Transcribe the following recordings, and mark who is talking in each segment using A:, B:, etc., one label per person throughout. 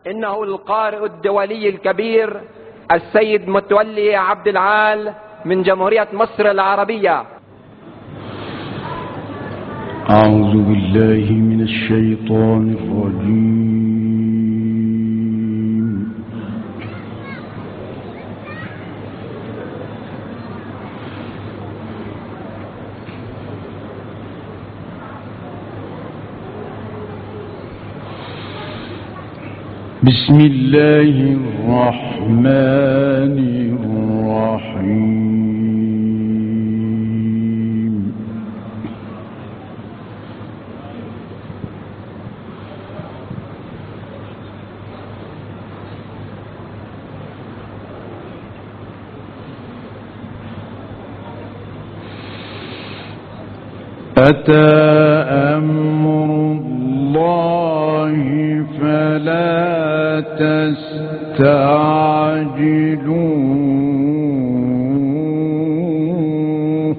A: إنه القارئ الدولي الكبير السيد متولي عبد العال من جمهورية مصر العربية.
B: أعوذ بالله من الشيطان الرجيم. بسم الله الرحمن الرحيم. أتى أمر الله فلا تستعجلوه.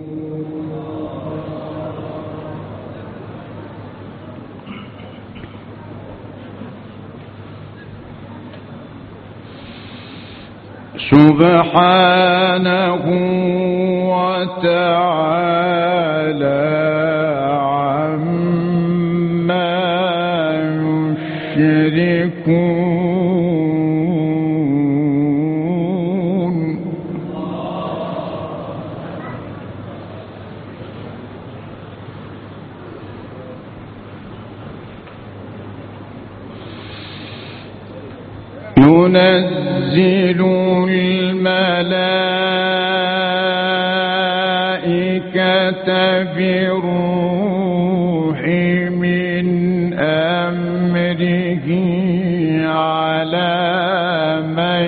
B: سبحانه وتعالى عما يشركون. ينزل الملائكة بالروح من أمره على من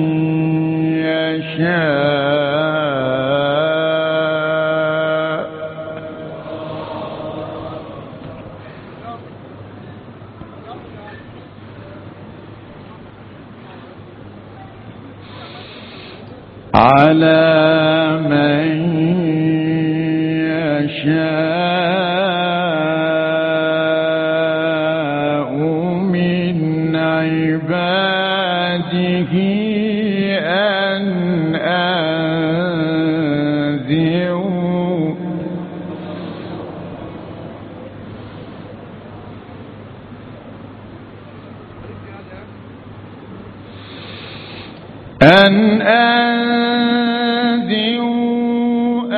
B: يشاء من عباده أن أنذروا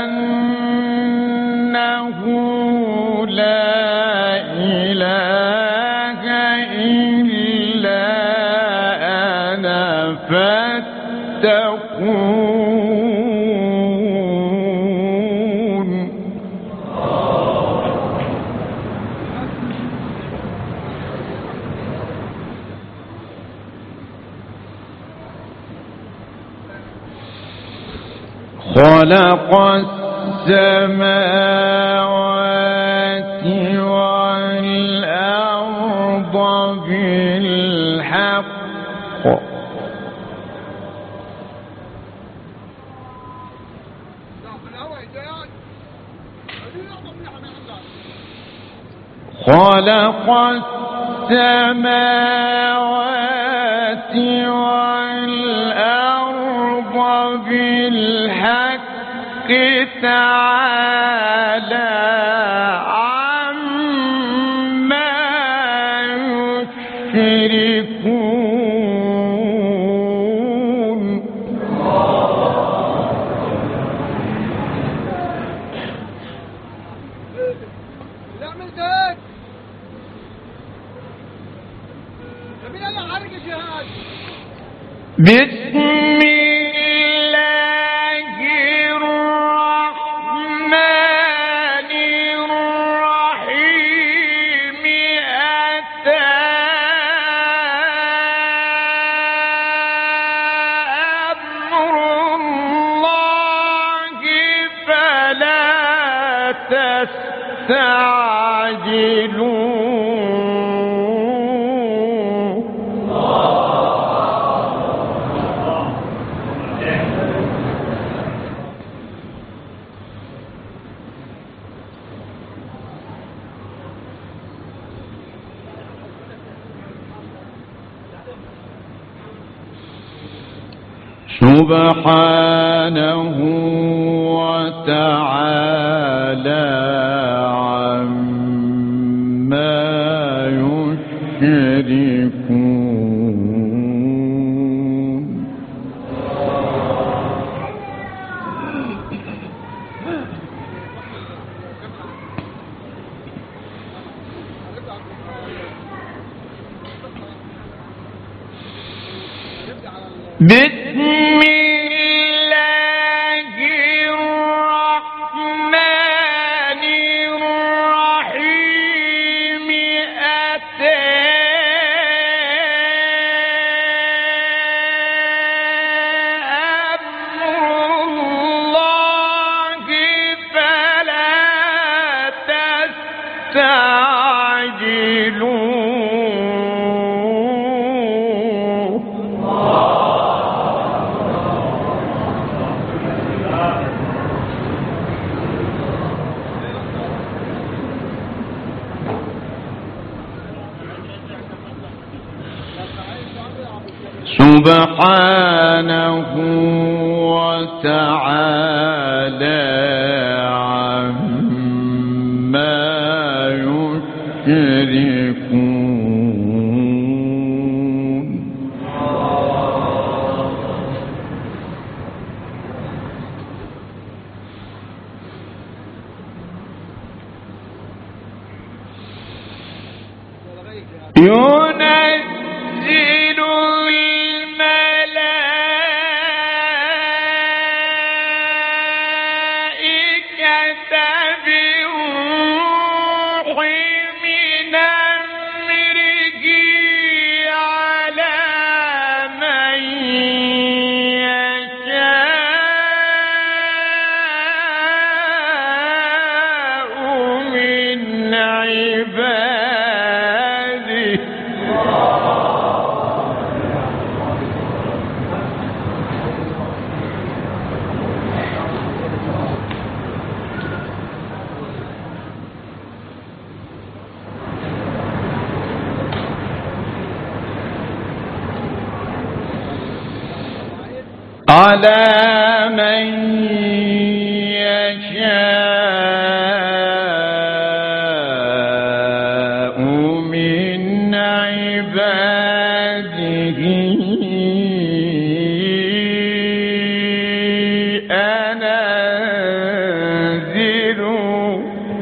B: أنه لا إله إلا أنا فاتقون. خلق السماوات والأرض بالحق خلق السماوات والأرض بالحق تعالى عما يشركون. بسم الله الرحمن الرحيم. أتى أمر الله فلا تستعجلوه. سبحانه وتعالى عما يشركون. بسم الله الرحمن الرحيم. أتى أمر الله فلا تستعجلوه. سبحانه وتعالى عما يشركون. ينزل الملائكة بالروح من أمره على من يشاء من عباده. على من يشاء من عباده أن أنذروا.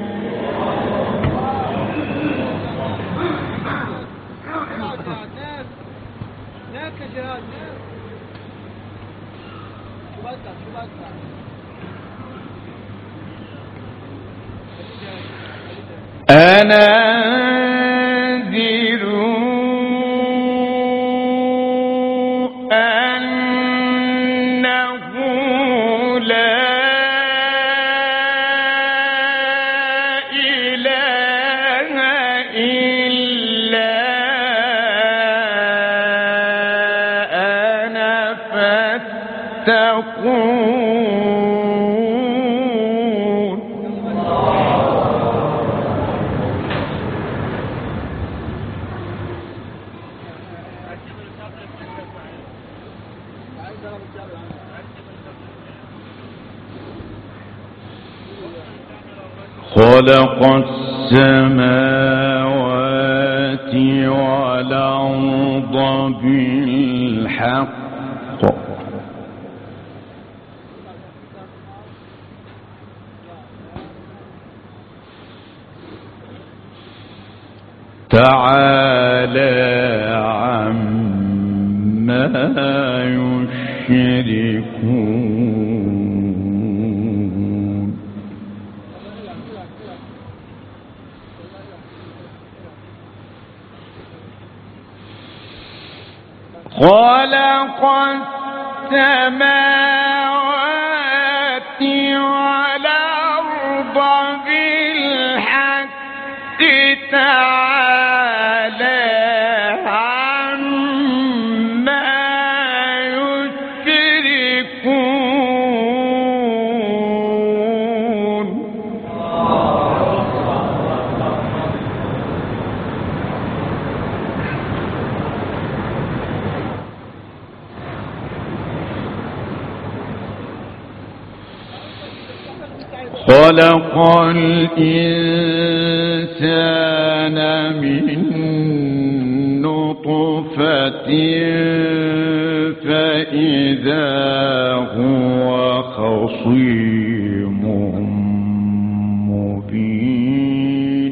B: أن أنذروا أنه لا إله إلا أنا فاتقون. خلق السماوات والأرض بالحق تعالى عما يشركون. خلق السماوات والأرض بالحق تعالى عما يشركون. خلق الإنسان من نطفة فإذا هو خصيم مبين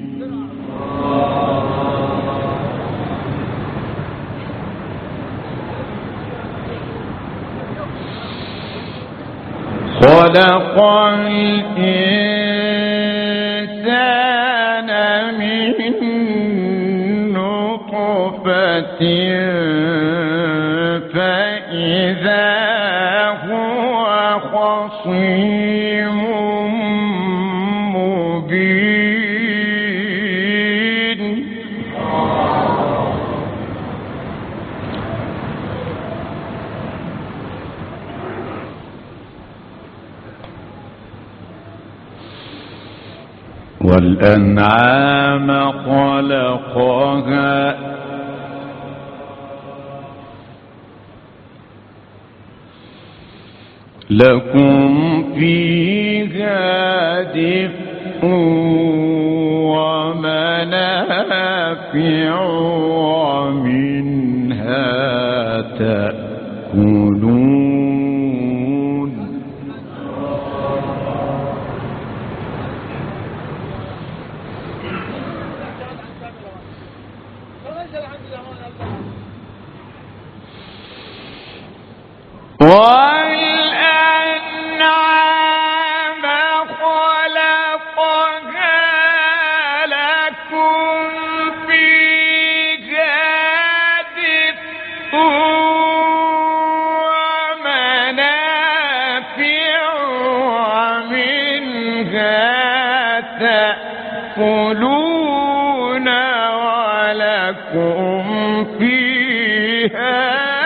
B: خلق الإنسان من نطفة فإذا هو خصيم مبين والأنعام خلقها لكم فيها دفء ومنافع ومنها تأكلون والأنعام خلقها لكم فيها دفء ومنافع ومنها تأكلون ولكم فيها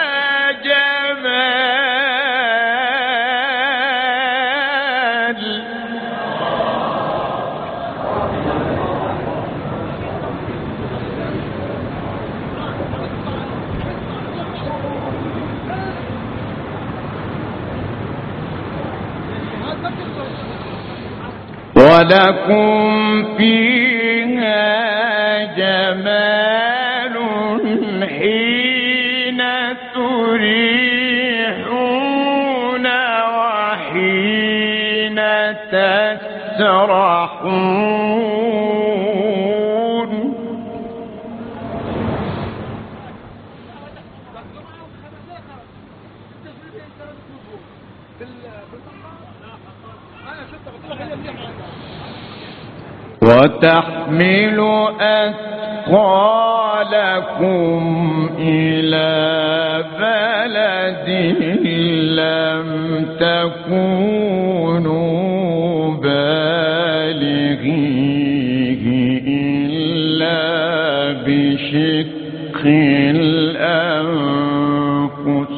B: ولكم فيها جمال حين تريحون وحين تسرحون وتحمل أثقالكم إلى بلد لم تكونوا بالغيه إلا بشق الأنفس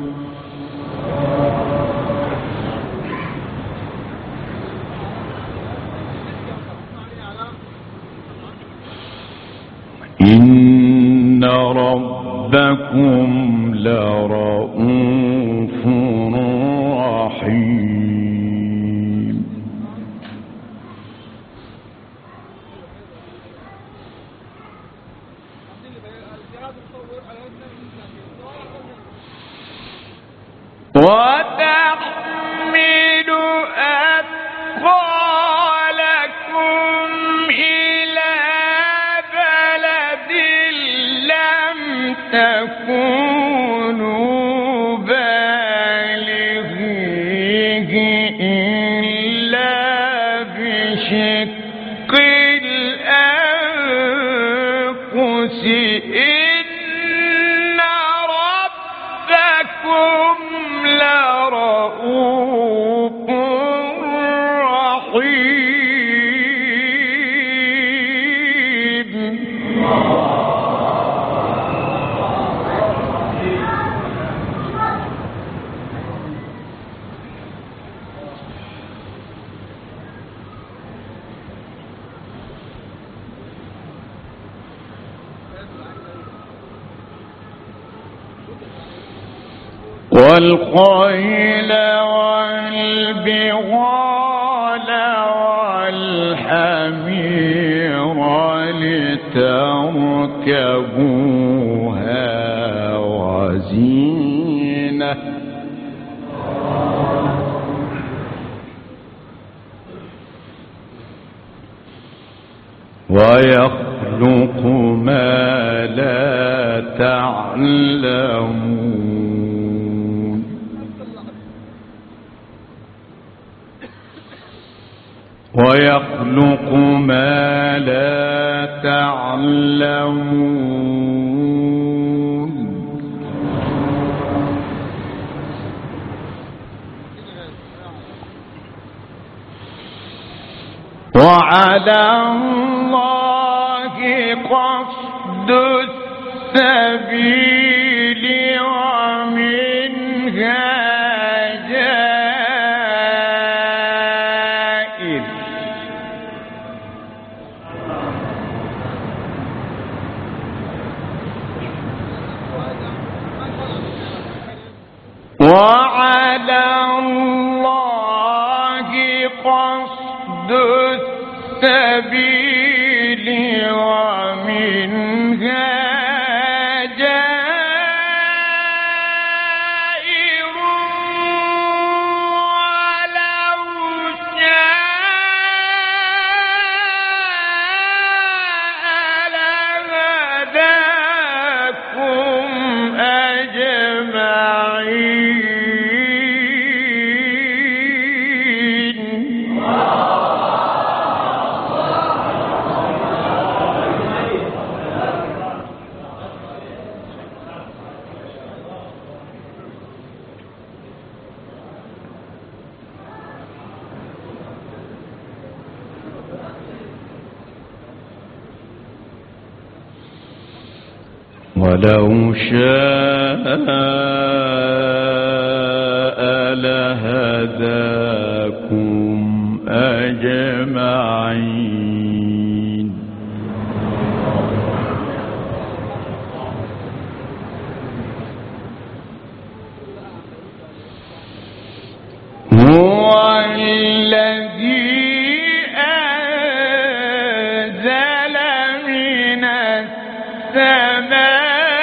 B: إن ربكم لرؤوف رحيم وتحمل أثقالكم إلى بلد لم تكونوا بالغيه إلا بشق الأنفس إن ربكم لرؤوف رحيم والخيل والبغال والحمير لتركبوها وزينة ويخلق ما لا تعلمون ويخلق ما لا تعلمون وعلى الله قصد السبيل ومنها جائر وعلى الله قصد السبيل ومنها جائر ولو شاء لهداكم أجمعين ولو شاء لهداكم أجمعين هو الذي أنزل من السماء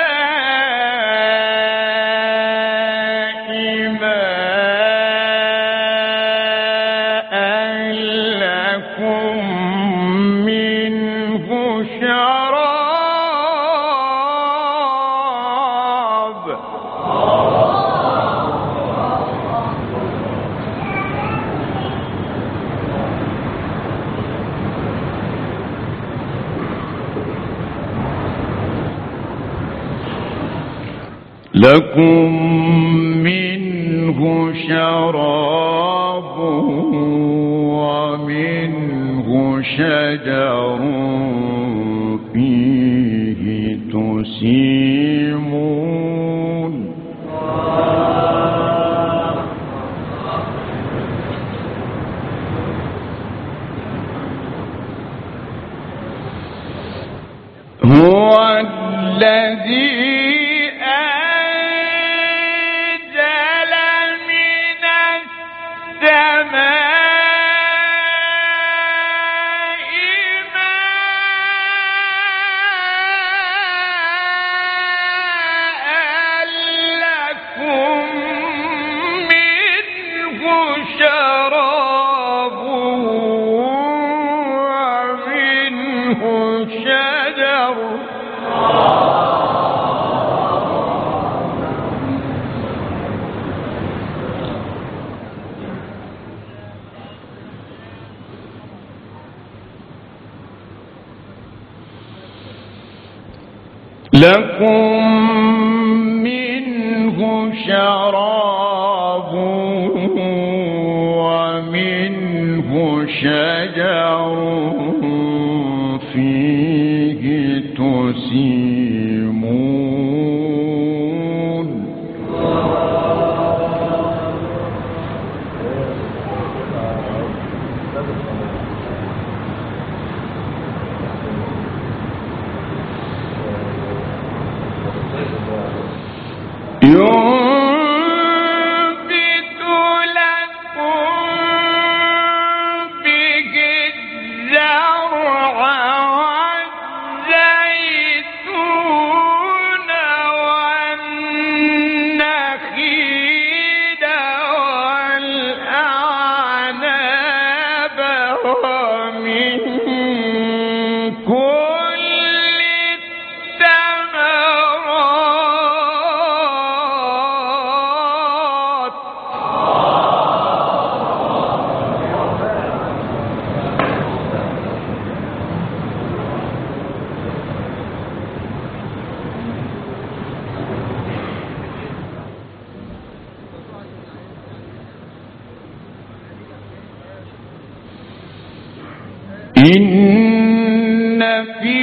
B: لكم منه شراب ومنه شجر فيه تسيمون هو الذي لكم منه شراب ومنه شجر فيه تسيمون ينبت لكم به الزرع إن في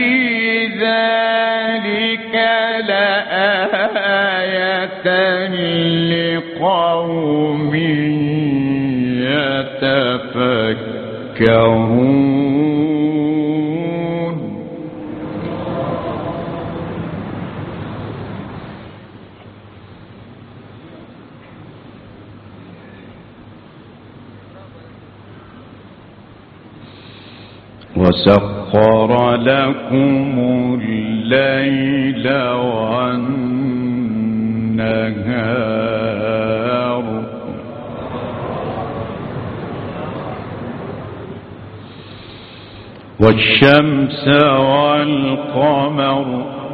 B: ذلك لآية لقوم يتفكرون. وسخر لكم الليل والنهار والشمس والقمر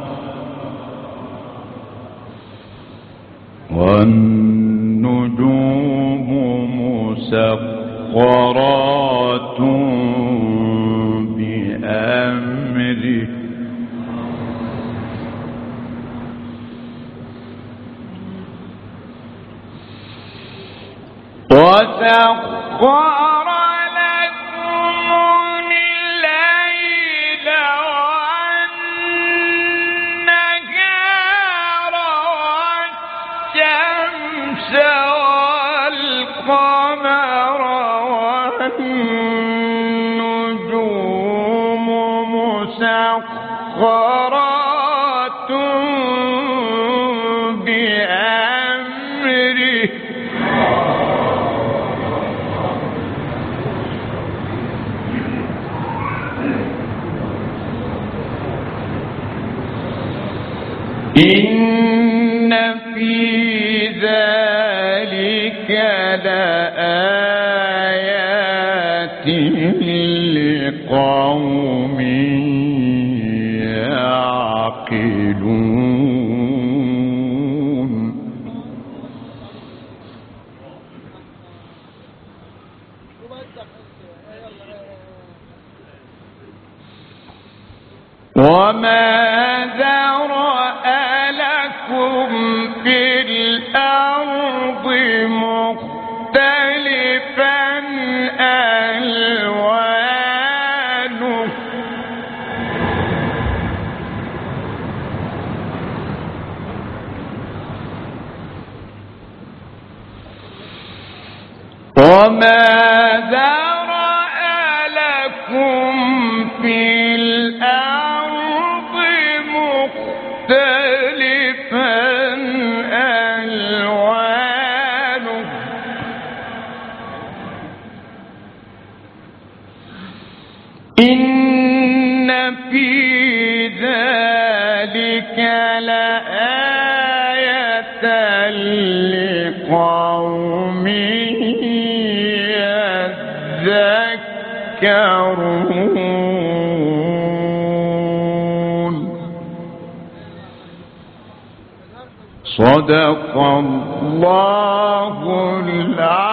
B: والنجوم مسخرات بأمره وسخر لكم الليل والنهار والشمس والقمر والنجوم مسخرات بأمره إن في ذلك لآيات لقوم يعقلون. وما ذرأ لكم في الأرض مختلفا ألوانه وما ذرأ لكم في الأرض مختلفا ألوانه إن في ذلك لآية لقوم يذكرون. صدق الله العظيم.